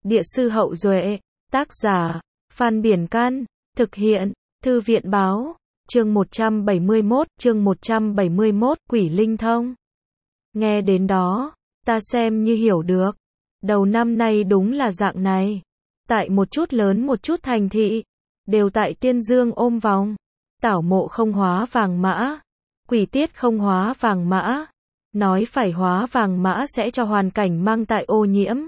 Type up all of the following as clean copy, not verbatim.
Địa sư Hậu Duệ, tác giả, Phan Biển Can, thực hiện, Thư viện Báo, chương 171, Quỷ Linh Thông. Nghe đến đó, ta xem như hiểu được. Đầu năm nay đúng là dạng này. Tại một chút lớn một chút thành thị, đều tại Tiên Dương ôm vòng. Tảo mộ không hóa vàng mã, quỷ tiết không hóa vàng mã. Nói phải hóa vàng mã sẽ cho hoàn cảnh mang tại ô nhiễm.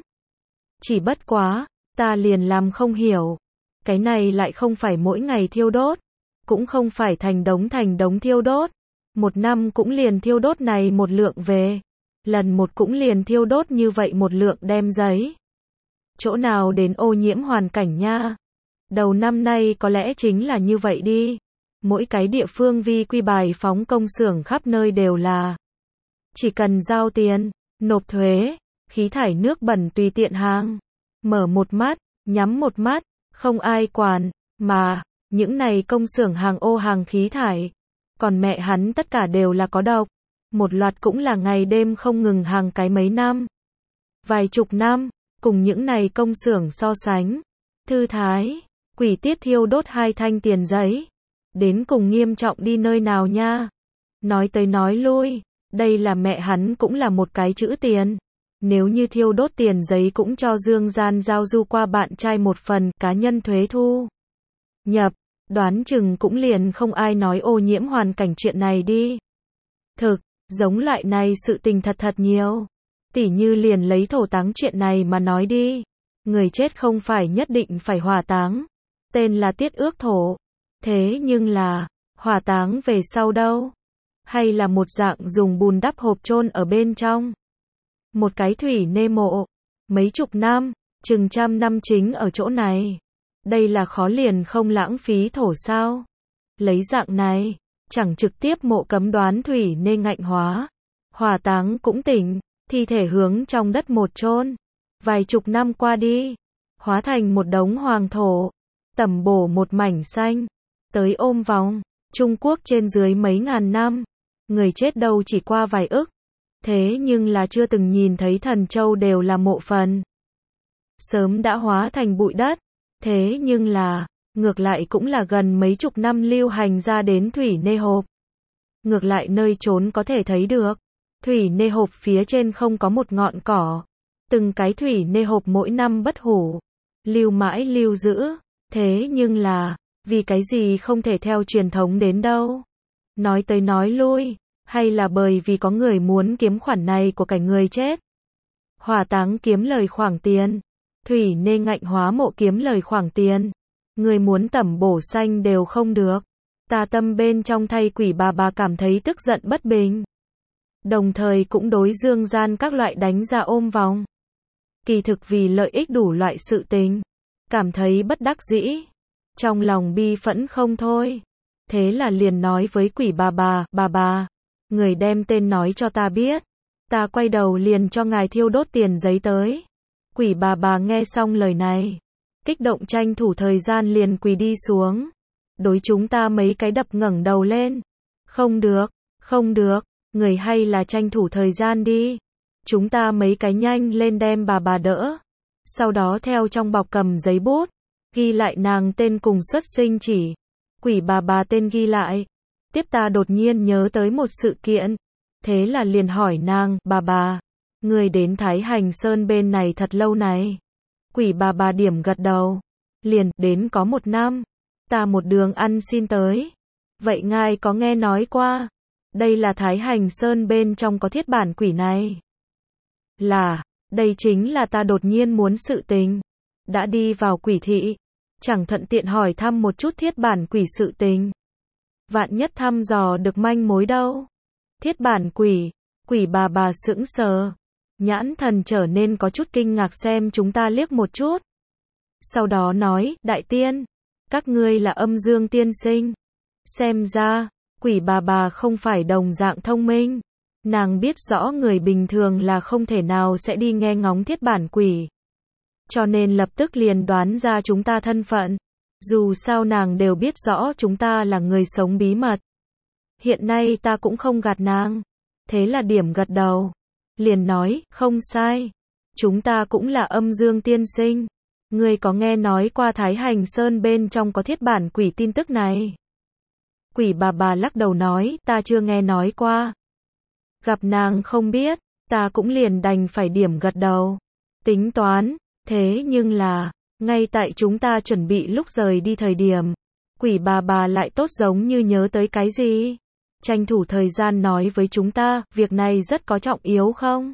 Chỉ bất quá, ta liền làm không hiểu. Cái này lại không phải mỗi ngày thiêu đốt, cũng không phải thành đống thiêu đốt. Một năm cũng liền thiêu đốt này một lượng về. Lần một cũng liền thiêu đốt như vậy một lượng đem giấy. Chỗ nào đến ô nhiễm hoàn cảnh nha. Đầu năm nay có lẽ chính là như vậy đi. Mỗi cái địa phương vi quy bài phóng công xưởng khắp nơi đều là. Chỉ cần giao tiền, nộp thuế, khí thải nước bẩn tùy tiện hàng. Mở một mắt, nhắm một mắt, không ai quản, mà, những này công xưởng hàng ô hàng khí thải. Còn mẹ hắn tất cả đều là có độc. Một loạt cũng là ngày đêm không ngừng hàng cái mấy năm. Vài chục năm, cùng những này công xưởng so sánh. Thư thái, quỷ tiết thiêu đốt 2 thanh tiền giấy. Đến cùng nghiêm trọng đi nơi nào nha. Nói tới nói lui, đây là mẹ hắn cũng là một cái chữ tiền. Nếu như thiêu đốt tiền giấy cũng cho Dương Gian giao du qua bạn trai một phần cá nhân thuế thu nhập, đoán chừng cũng liền không ai nói ô nhiễm hoàn cảnh chuyện này đi. Thực, giống loại này sự tình thật nhiều. Tỉ như liền lấy thổ táng chuyện này mà nói đi. Người chết không phải nhất định phải hỏa táng. Tên là tiết ước thổ. Thế nhưng là, hỏa táng về sau đâu? Hay là một dạng dùng bùn đắp hộp chôn ở bên trong? Một cái thủy nê mộ. Mấy chục năm, chừng trăm năm chính ở chỗ này. Đây là khó liền không lãng phí thổ sao? Lấy dạng này, chẳng trực tiếp mộ cấm đoán thủy nê ngạnh hóa. Hỏa táng cũng tỉnh, thi thể hướng trong đất một chôn. Vài chục năm qua đi, hóa thành một đống hoàng thổ. Tẩm bổ một mảnh xanh. Tới ôm vòng, Trung Quốc trên dưới mấy ngàn năm. Người chết đâu chỉ qua vài ức. Thế nhưng là chưa từng nhìn thấy thần châu đều là mộ phần. Sớm đã hóa thành bụi đất. Thế nhưng là, ngược lại cũng là gần mấy chục năm lưu hành ra đến thủy nê hộp. Ngược lại nơi trốn có thể thấy được. Thủy nê hộp phía trên không có một ngọn cỏ. Từng cái thủy nê hộp mỗi năm bất hủ. Lưu mãi lưu giữ. Thế nhưng là, vì cái gì không thể theo truyền thống đến đâu. Nói tới nói lui, hay là bởi vì có người muốn kiếm khoản này của cái người chết. Hỏa táng kiếm lời khoản tiền. Thủy nê ngạnh hóa mộ kiếm lời khoản tiền. Người muốn tẩm bổ xanh đều không được. Ta tâm bên trong thay quỷ bà cảm thấy tức giận bất bình. Đồng thời cũng đối Dương Gian các loại đánh ra ôm vòng. Kỳ thực vì lợi ích đủ loại sự tình. Cảm thấy bất đắc dĩ. Trong lòng bi phẫn không thôi. Thế là liền nói với quỷ bà, người đem tên nói cho ta biết. Ta quay đầu liền cho ngài thiêu đốt tiền giấy tới. Quỷ bà nghe xong lời này. Kích động tranh thủ thời gian liền quỳ đi xuống. Đối chúng ta mấy cái đập ngẩng đầu lên. Không được, người hay là tranh thủ thời gian đi. Chúng ta mấy cái nhanh lên đem bà đỡ. Sau đó theo trong bọc cầm giấy bút. Ghi lại nàng tên cùng xuất sinh chỉ. Quỷ bà tên ghi lại. Tiếp ta đột nhiên nhớ tới một sự kiện. Thế là liền hỏi nàng, bà, người đến Thái Hành Sơn bên này thật lâu này. Quỷ bà điểm gật đầu. Liền, đến có 1 năm. Ta một đường ăn xin tới. Vậy ngài có nghe nói qua. Đây là Thái Hành Sơn bên trong có thiết bản quỷ này. Là, đây chính là ta đột nhiên muốn sự tình. Đã đi vào quỷ thị. Chẳng thuận tiện hỏi thăm một chút thiết bản quỷ sự tình. Vạn nhất thăm dò được manh mối đâu. Thiết bản quỷ. Quỷ bà sững sờ. Nhãn thần trở nên có chút kinh ngạc xem chúng ta liếc một chút. Sau đó nói, đại tiên. Các ngươi là âm dương tiên sinh. Xem ra, quỷ bà không phải đồng dạng thông minh. Nàng biết rõ người bình thường là không thể nào sẽ đi nghe ngóng thiết bản quỷ. Cho nên lập tức liền đoán ra chúng ta thân phận. Dù sao nàng đều biết rõ chúng ta là người sống bí mật. Hiện nay ta cũng không gạt nàng. Thế là điểm gật đầu. Liền nói, không sai. chúng ta cũng là âm dương tiên sinh. Ngươi có nghe nói qua Thái Hành Sơn bên trong có thiết bản quỷ tin tức này? Quỷ bà lắc đầu nói, ta chưa nghe nói qua. Gặp nàng không biết, ta cũng liền đành phải điểm gật đầu. Tính toán, thế nhưng là, ngay tại chúng ta chuẩn bị lúc rời đi thời điểm, quỷ bà lại tốt giống như nhớ tới cái gì. Tranh thủ thời gian nói với chúng ta, việc này rất có trọng yếu không?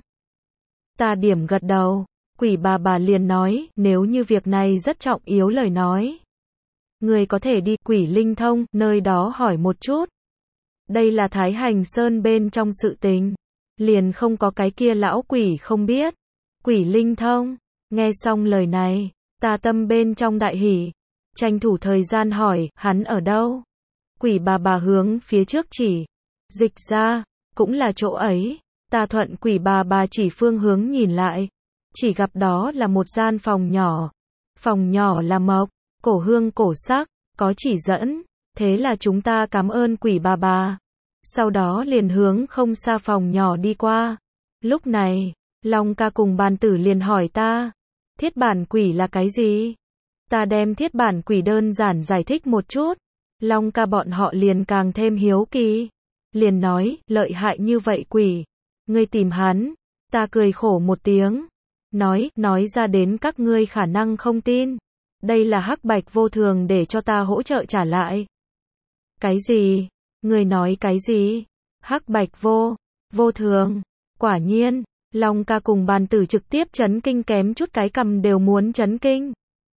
Ta điểm gật đầu, quỷ bà liền nói, nếu như việc này rất trọng yếu lời nói. Người có thể đi Quỷ Linh Thông, nơi đó hỏi một chút. Đây là Thái Hành Sơn bên trong sự tình. Liền không có cái kia lão quỷ không biết. Quỷ Linh Thông, nghe xong lời này, ta tâm bên trong đại hỉ. Tranh thủ thời gian hỏi, hắn ở đâu? Quỷ bà hướng phía trước chỉ. Dịch ra, cũng là chỗ ấy. Ta thuận quỷ bà chỉ phương hướng nhìn lại. Chỉ gặp đó là một gian phòng nhỏ. Phòng nhỏ là mộc, cổ hương cổ sắc, có chỉ dẫn. Thế là chúng ta cảm ơn quỷ bà. Sau đó liền hướng không xa phòng nhỏ đi qua. Lúc này, Long ca cùng bàn tử liền hỏi ta. Thiết bản quỷ là cái gì? Ta đem thiết bản quỷ đơn giản giải thích một chút. Long ca bọn họ liền càng thêm hiếu kỳ. Liền nói, lợi hại như vậy quỷ. Ngươi tìm hắn. Ta cười khổ một tiếng. Nói ra đến các ngươi khả năng không tin. Đây là hắc bạch vô thường để cho ta hỗ trợ trả lại. Cái gì? Ngươi nói cái gì? Hắc bạch vô thường. Quả nhiên, Long ca cùng bàn tử trực tiếp chấn kinh kém chút cái cầm đều muốn chấn kinh.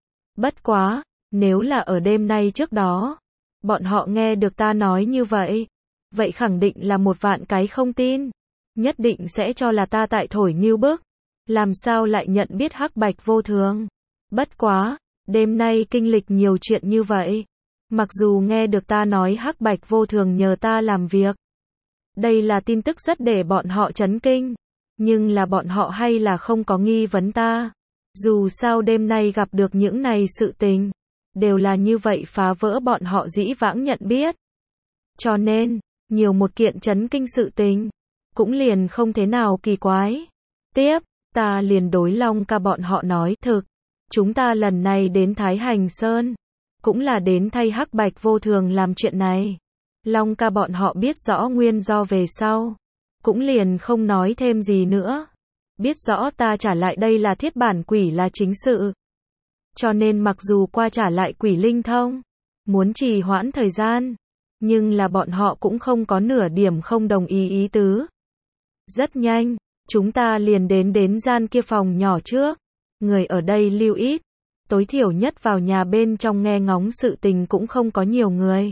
Bất quá, nếu là ở đêm nay trước đó, bọn họ nghe được ta nói như vậy, vậy khẳng định là một vạn cái không tin. Nhất định sẽ cho là ta tại thổi ngưu bức. Làm sao lại nhận biết hắc bạch vô thường? Bất quá, đêm nay kinh lịch nhiều chuyện như vậy. Mặc dù nghe được ta nói hắc bạch vô thường nhờ ta làm việc. Đây là tin tức rất để bọn họ chấn kinh. Nhưng là bọn họ hay là không có nghi vấn ta. Dù sao đêm nay gặp được những này sự tình. Đều là như vậy phá vỡ bọn họ dĩ vãng nhận biết. Cho nên, nhiều một kiện chấn kinh sự tình. Cũng liền không thế nào kỳ quái. Tiếp, ta liền đối Long ca bọn họ nói, thực. Chúng ta lần này đến Thái Hành Sơn. Cũng là đến thay hắc bạch vô thường làm chuyện này. Long ca bọn họ biết rõ nguyên do về sau. Cũng liền không nói thêm gì nữa. Biết rõ ta trả lại đây là thiết bản quỷ là chính sự. Cho nên mặc dù qua trả lại Quỷ Linh Thông. Muốn trì hoãn thời gian. Nhưng là bọn họ cũng không có nửa điểm không đồng ý tứ. Rất nhanh, chúng ta liền đến gian kia phòng nhỏ trước. Người ở đây lưu ít. Tối thiểu nhất vào nhà bên trong nghe ngóng sự tình cũng không có nhiều người.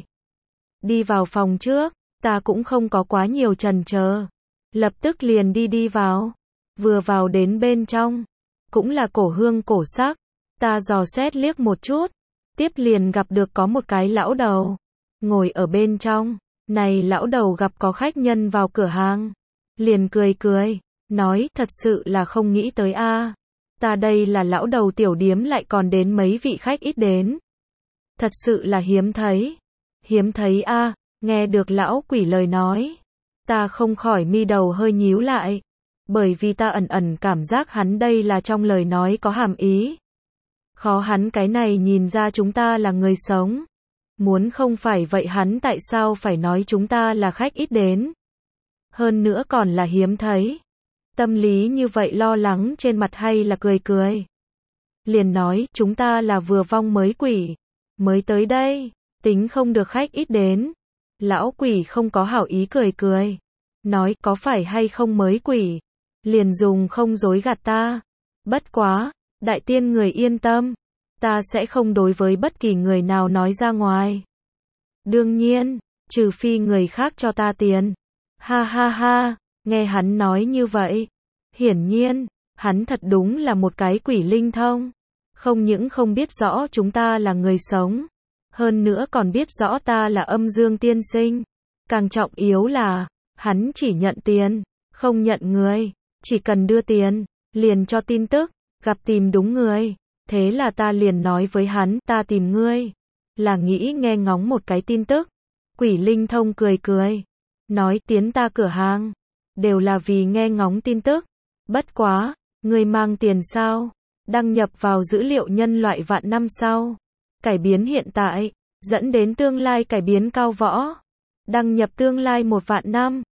Đi vào phòng trước, ta cũng không có quá nhiều chần chờ. Lập tức liền đi vào. Vừa vào đến bên trong, cũng là cổ hương cổ sắc. Ta dò xét liếc một chút. Tiếp liền gặp được có một cái lão đầu. Ngồi ở bên trong. Này lão đầu gặp có khách nhân vào cửa hàng. Liền cười. Nói thật sự là không nghĩ tới a. Ta đây là lão đầu tiểu điếm lại còn đến mấy vị khách ít đến. Thật sự là hiếm thấy. Hiếm thấy a. Nghe được lão quỷ lời nói. Ta không khỏi mi đầu hơi nhíu lại. Bởi vì ta ẩn cảm giác hắn đây là trong lời nói có hàm ý. Khó hắn cái này nhìn ra chúng ta là người sống. Muốn không phải vậy hắn tại sao phải nói chúng ta là khách ít đến. Hơn nữa còn là hiếm thấy. Tâm lý như vậy lo lắng trên mặt hay là cười. Liền nói chúng ta là vừa vong mới quỷ. Mới tới đây, tính không được khách ít đến. Lão quỷ không có hảo ý cười. Nói có phải hay không mới quỷ. Liền dùng không dối gạt ta. Bất quá, đại tiên người yên tâm. Ta sẽ không đối với bất kỳ người nào nói ra ngoài. Đương nhiên, trừ phi người khác cho ta tiền. Ha, nghe hắn nói như vậy. Hiển nhiên, hắn thật đúng là một cái quỷ linh thông. Không những không biết rõ chúng ta là người sống. Hơn nữa còn biết rõ ta là âm dương tiên sinh. Càng trọng yếu là, hắn chỉ nhận tiền, không nhận người. Chỉ cần đưa tiền, liền cho tin tức, gặp tìm đúng người. Thế là ta liền nói với hắn, ta tìm ngươi. Là nghĩ nghe ngóng một cái tin tức. Quỷ linh thông cười. Nói tiến ta cửa hàng. Đều là vì nghe ngóng tin tức. Bất quá, Ngươi mang tiền sao? Đăng nhập vào dữ liệu nhân loại vạn năm sau. Cải biến hiện tại, dẫn đến tương lai cải biến cao võ. Đăng nhập tương lai 1 vạn năm.